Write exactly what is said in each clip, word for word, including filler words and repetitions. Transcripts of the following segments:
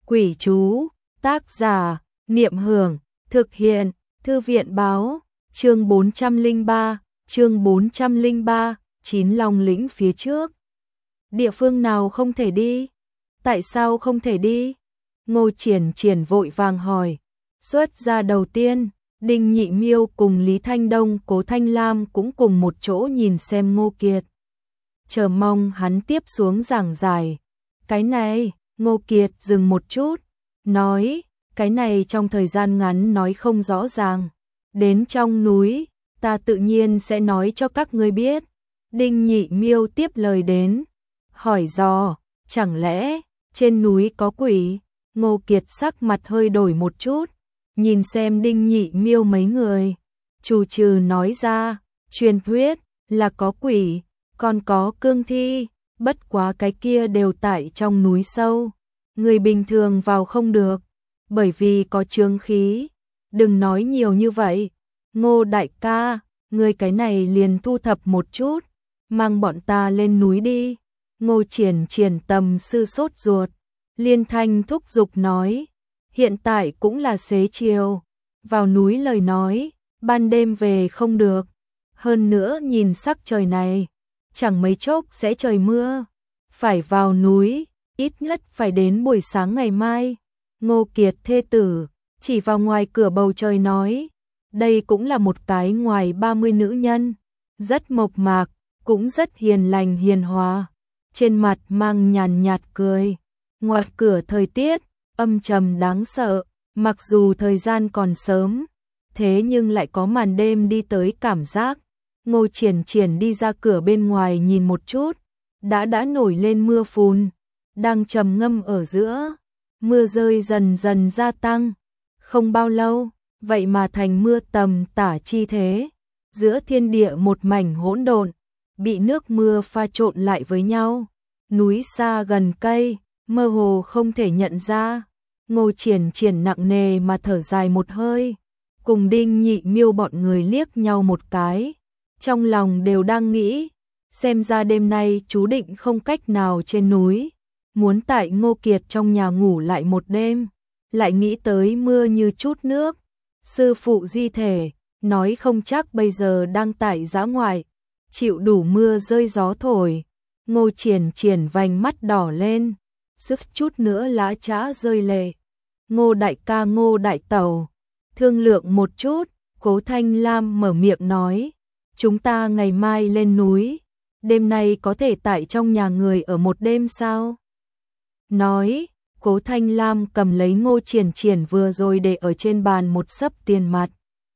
Quỷ chú, tác giả, Niệm Hưởng, thực hiện, Thư viện báo, chương bốn trăm lẻ ba, chương bốn trăm lẻ ba, Chín Long lĩnh phía trước. Địa phương nào không thể đi? Tại sao không thể đi? Ngô Triển Triển vội vàng hỏi. Xuất ra đầu tiên, Đinh Nhị Miêu cùng Lý Thanh Đông, Cố Thanh Lam cũng cùng một chỗ nhìn xem Ngô Kiệt. Chờ mong hắn tiếp xuống giảng giải. Cái này, Ngô Kiệt dừng một chút, nói, cái này trong thời gian ngắn nói không rõ ràng. Đến trong núi, ta tự nhiên sẽ nói cho các ngươi biết. Đinh Nhị Miêu tiếp lời đến, hỏi dò, chẳng lẽ trên núi có quỷ? Ngô Kiệt sắc mặt hơi đổi một chút, nhìn xem Đinh Nhị Miêu mấy người, trù trừ nói ra, truyền thuyết là có quỷ, còn có cương thi, bất quá cái kia đều tại trong núi sâu, người bình thường vào không được, bởi vì có chướng khí. Đừng nói nhiều như vậy, Ngô đại ca, người cái này liền thu thập một chút, mang bọn ta lên núi đi. Ngô Triển Triển tầm sư sốt ruột, liên thanh thúc giục nói, hiện tại cũng là xế chiều, vào núi lời nói, ban đêm về không được, hơn nữa nhìn sắc trời này, chẳng mấy chốc sẽ trời mưa, phải vào núi, ít nhất phải đến buổi sáng ngày mai. Ngô Kiệt thê tử, chỉ vào ngoài cửa bầu trời nói, đây cũng là một cái ngoài ba mươi nữ nhân, rất mộc mạc, cũng rất hiền lành hiền hòa, trên mặt mang nhàn nhạt cười. Ngoài cửa thời tiết âm trầm đáng sợ, mặc dù thời gian còn sớm, thế nhưng lại có màn đêm đi tới cảm giác. Ngô Triển Triển đi ra cửa bên ngoài nhìn một chút, đã đã nổi lên mưa phùn, đang trầm ngâm ở giữa, mưa rơi dần dần gia tăng, không bao lâu, vậy mà thành mưa tầm tả chi thế, giữa thiên địa một mảnh hỗn độn, bị nước mưa pha trộn lại với nhau, núi xa gần cây, mơ hồ không thể nhận ra. Ngô Triển Triển nặng nề mà thở dài một hơi, cùng Đinh Nhị Miêu bọn người liếc nhau một cái, trong lòng đều đang nghĩ, xem ra đêm nay chú định không cách nào trên núi, muốn tại Ngô Kiệt trong nhà ngủ lại một đêm, lại nghĩ tới mưa như chút nước, sư phụ di thể, nói không chắc bây giờ đang tại dã ngoại, chịu đủ mưa rơi gió thổi. Ngô Triển Triển vành mắt đỏ lên, sức chút nữa lá chã rơi lệ. Ngô đại ca Ngô đại tẩu, thương lượng một chút, Cố Thanh Lam mở miệng nói, chúng ta ngày mai lên núi, đêm nay có thể tại trong nhà người ở một đêm sao? Nói, Cố Thanh Lam cầm lấy Ngô Triển Triển vừa rồi để ở trên bàn một xấp tiền mặt,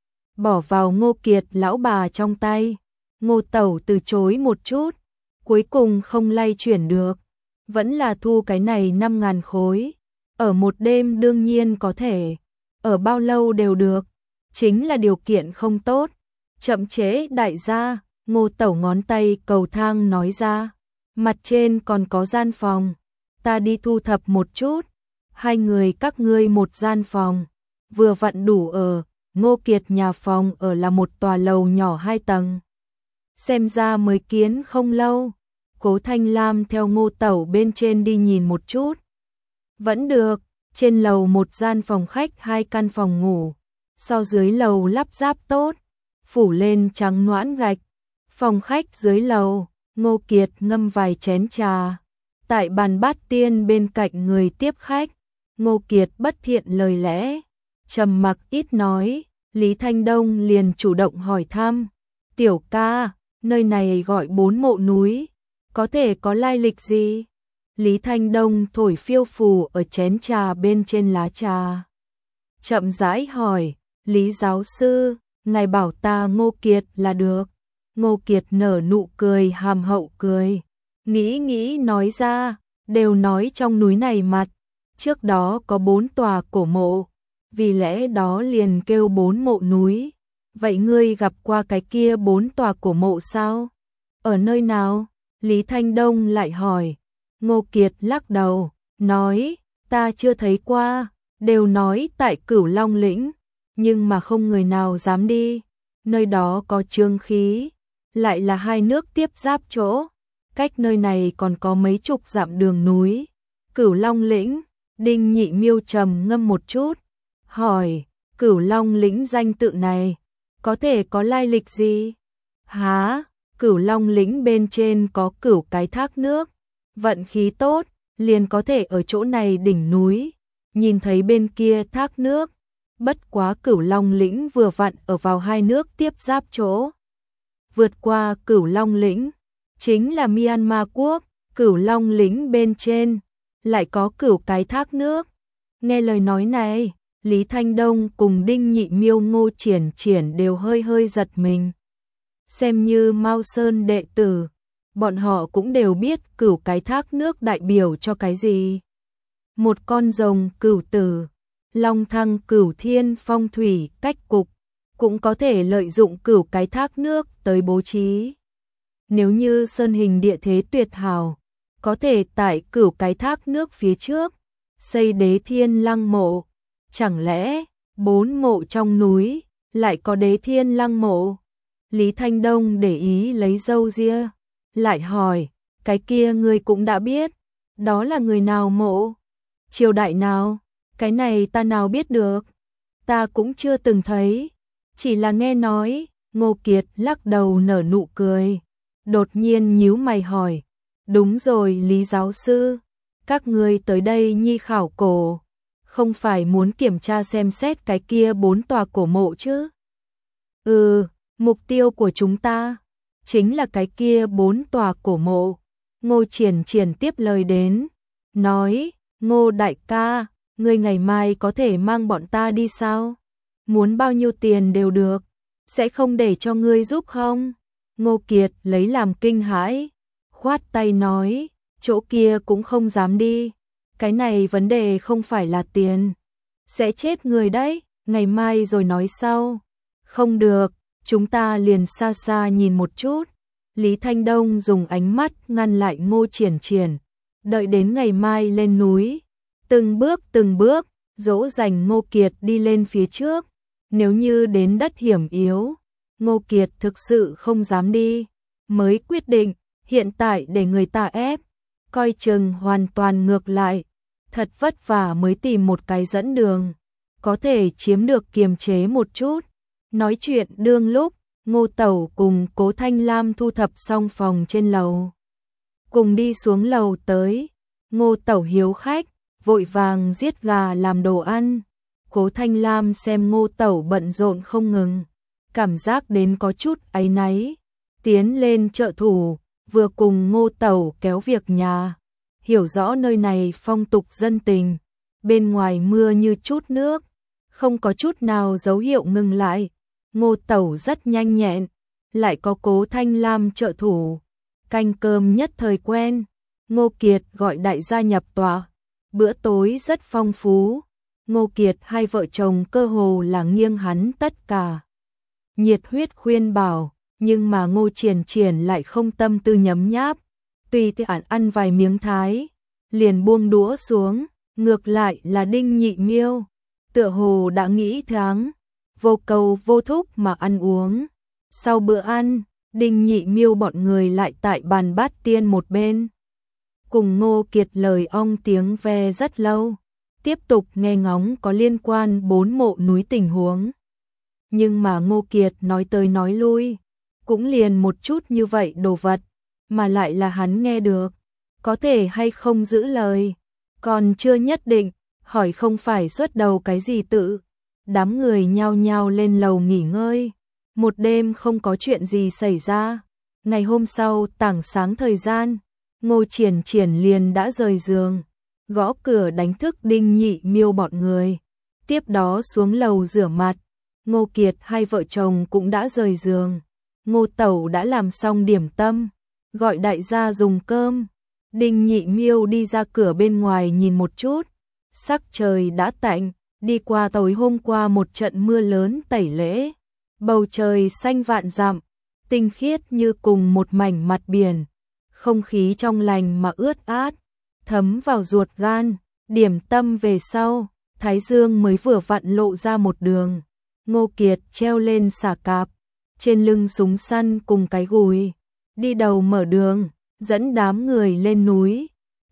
bỏ vào Ngô Kiệt lão bà trong tay. Ngô tẩu từ chối một chút, cuối cùng không lay chuyển được, vẫn là thu cái này năm ngàn khối, ở một đêm đương nhiên có thể, ở bao lâu đều được, chính là điều kiện không tốt, chậm chế đại gia. Ngô tẩu ngón tay cầu thang nói ra, mặt trên còn có gian phòng, ta đi thu thập một chút, hai người các ngươi một gian phòng, vừa vặn đủ ở. Ngô Kiệt nhà phòng ở là một tòa lầu nhỏ hai tầng, xem ra mới kiến không lâu. Cố Thanh Lam theo Ngô tẩu bên trên đi nhìn một chút, vẫn được, trên lầu một gian phòng khách hai căn phòng ngủ, so dưới lầu lắp ráp tốt, phủ lên trắng noãn gạch. Phòng khách dưới lầu, Ngô Kiệt ngâm vài chén trà, tại bàn bát tiên bên cạnh người tiếp khách. Ngô Kiệt bất thiện lời lẽ, trầm mặc ít nói. Lý Thanh Đông liền chủ động hỏi thăm, tiểu ca, nơi này gọi bốn mộ núi, có thể có lai lịch gì? Lý Thanh Đông thổi phiêu phù ở chén trà bên trên lá trà, chậm rãi hỏi, Lý giáo sư, ngài bảo ta Ngô Kiệt là được. Ngô Kiệt nở nụ cười hàm hậu cười, nghĩ nghĩ nói ra, đều nói trong núi này mặt, trước đó có bốn tòa cổ mộ, vì lẽ đó liền kêu bốn mộ núi. Vậy ngươi gặp qua cái kia bốn tòa cổ mộ sao? Ở nơi nào? Lý Thanh Đông lại hỏi. Ngô Kiệt lắc đầu, nói, ta chưa thấy qua, đều nói tại Cửu Long lĩnh, nhưng mà không người nào dám đi, nơi đó có chướng khí, lại là hai nước tiếp giáp chỗ, cách nơi này còn có mấy chục dặm đường núi. Cửu Long lĩnh, Đinh Nhị Miêu trầm ngâm một chút, hỏi, Cửu Long lĩnh danh tự này, có thể có lai lịch gì? Há, Cửu Long lĩnh bên trên có cửu cái thác nước, vận khí tốt, liền có thể ở chỗ này đỉnh núi, nhìn thấy bên kia thác nước, bất quá Cửu Long lĩnh vừa vặn ở vào hai nước tiếp giáp chỗ. Vượt qua Cửu Long lĩnh, chính là Myanmar quốc, Cửu Long lĩnh bên trên, lại có cửu cái thác nước. Nghe lời nói này, Lý Thanh Đông cùng Đinh Nhị Miêu Ngô Triển Triển đều hơi hơi giật mình. Xem như Mao Sơn đệ tử, bọn họ cũng đều biết cửu cái thác nước đại biểu cho cái gì. Một con rồng cửu tử, long thăng cửu thiên phong thủy cách cục, cũng có thể lợi dụng cửu cái thác nước tới bố trí. Nếu như sơn hình địa thế tuyệt hảo, có thể tại cửu cái thác nước phía trước, xây Đế Thiên Lăng mộ. Chẳng lẽ, bốn mộ trong núi, lại có Đế Thiên Lăng mộ? Lý Thanh Đông để ý lấy râu ria, lại hỏi, cái kia ngươi cũng đã biết, đó là người nào mộ? Triều đại nào? Cái này ta nào biết được? Ta cũng chưa từng thấy, chỉ là nghe nói. Ngô Kiệt lắc đầu nở nụ cười, đột nhiên nhíu mày hỏi, đúng rồi Lý giáo sư, các ngươi tới đây nhi khảo cổ, không phải muốn kiểm tra xem xét cái kia bốn tòa cổ mộ chứ? Ừ, mục tiêu của chúng ta chính là cái kia bốn tòa cổ mộ. Ngô Triển Triển tiếp lời đến, nói, Ngô đại ca, ngươi ngày mai có thể mang bọn ta đi sao? Muốn bao nhiêu tiền đều được, sẽ không để cho ngươi giúp không? Ngô Kiệt lấy làm kinh hãi, khoát tay nói, chỗ kia cũng không dám đi, cái này vấn đề không phải là tiền, sẽ chết người đấy, ngày mai rồi nói sau. Không được, chúng ta liền xa xa nhìn một chút. Lý Thanh Đông dùng ánh mắt ngăn lại Ngô Triển Triển, đợi đến ngày mai lên núi, từng bước từng bước, dỗ dành Ngô Kiệt đi lên phía trước. Nếu như đến đất hiểm yếu, Ngô Kiệt thực sự không dám đi, mới quyết định, hiện tại để người ta ép, coi chừng hoàn toàn ngược lại, thật vất vả mới tìm một cái dẫn đường, có thể chiếm được kiềm chế một chút. Nói chuyện đương lúc, Ngô Tẩu cùng Cố Thanh Lam thu thập xong phòng trên lầu, cùng đi xuống lầu tới. Ngô Tẩu hiếu khách, vội vàng giết gà làm đồ ăn. Cố Thanh Lam xem Ngô Tẩu bận rộn không ngừng, cảm giác đến có chút áy náy, tiến lên trợ thủ, vừa cùng Ngô Tẩu kéo việc nhà, hiểu rõ nơi này phong tục dân tình, bên ngoài mưa như chút nước, không có chút nào dấu hiệu ngừng lại. Ngô Tẩu rất nhanh nhẹn, lại có Cố Thanh Lam trợ thủ, canh cơm nhất thời quen. Ngô Kiệt gọi đại gia nhập tọa, bữa tối rất phong phú. Ngô Kiệt hai vợ chồng cơ hồ là nghiêng hắn tất cả, nhiệt huyết khuyên bảo, nhưng mà Ngô Triển Triển lại không tâm tư nhấm nháp, tùy tiện ăn vài miếng thái, liền buông đũa xuống. Ngược lại là Đinh Nhị Miêu, tựa hồ đã nghĩ thoáng, vô cầu vô thúc mà ăn uống. Sau bữa ăn, Đinh Nhị Miêu bọn người lại tại bàn bát tiên một bên, cùng Ngô Kiệt lời ong tiếng ve rất lâu, tiếp tục nghe ngóng có liên quan bốn mộ núi tình huống. Nhưng mà Ngô Kiệt nói tới nói lui, cũng liền một chút như vậy đồ vật, mà lại là hắn nghe được, có thể hay không giữ lời, còn chưa nhất định, hỏi không phải xuất đầu cái gì tự. Đám người nhao nhao lên lầu nghỉ ngơi, một đêm không có chuyện gì xảy ra. Ngày hôm sau tảng sáng thời gian, Ngô Triển Triển liền đã rời giường, gõ cửa đánh thức Đinh Nhị Miêu bọn người, tiếp đó xuống lầu rửa mặt. Ngô Kiệt hai vợ chồng cũng đã rời giường, Ngô Tẩu đã làm xong điểm tâm, gọi đại gia dùng cơm. Đinh Nhị Miêu đi ra cửa bên ngoài nhìn một chút, sắc trời đã tạnh, đi qua tối hôm qua một trận mưa lớn tẩy lễ, bầu trời xanh vạn dặm, tinh khiết như cùng một mảnh mặt biển, không khí trong lành mà ướt át, thấm vào ruột gan. Điểm tâm về sau, thái dương mới vừa vặn lộ ra một đường. Ngô Kiệt treo lên xà cạp, trên lưng súng săn cùng cái gùi, đi đầu mở đường, dẫn đám người lên núi.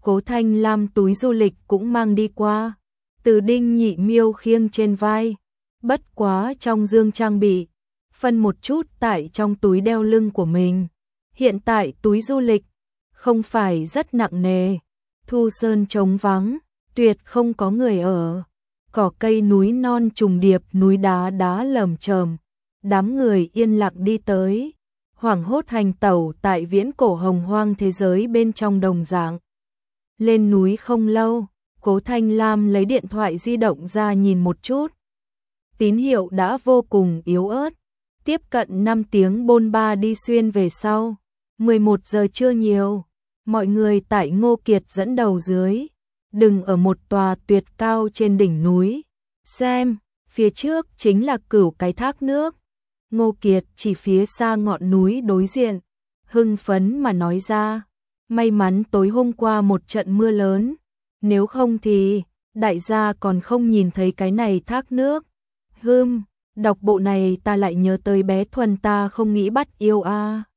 Cố Thanh Lam túi du lịch cũng mang đi qua, từ Đinh Nhị Miêu khiêng trên vai, bất quá trong dương trang bị, phân một chút tại trong túi đeo lưng của mình. Hiện tại túi du lịch không phải rất nặng nề, Thu Sơn trống vắng, tuyệt không có người ở. Cỏ cây núi non trùng điệp, núi đá đá lởm chởm, đám người yên lặng đi tới, hoảng hốt hành tẩu tại viễn cổ hồng hoang thế giới bên trong đồng dạng. Lên núi không lâu, Cố Thanh Lam lấy điện thoại di động ra nhìn một chút. Tín hiệu đã vô cùng yếu ớt, tiếp cận năm tiếng bôn ba đi xuyên về sau, mười một giờ trưa nhiều, mọi người tại Ngô Kiệt dẫn đầu dưới, đừng ở một tòa tuyệt cao trên đỉnh núi, xem, phía trước chính là Cửu cái thác nước. Ngô Kiệt chỉ phía xa ngọn núi đối diện, hưng phấn mà nói ra, may mắn tối hôm qua một trận mưa lớn, nếu không thì đại gia còn không nhìn thấy cái này thác nước. Hừm, đọc bộ này ta lại nhớ tới bé Thuần ta không nghĩ bắt yêu a. À.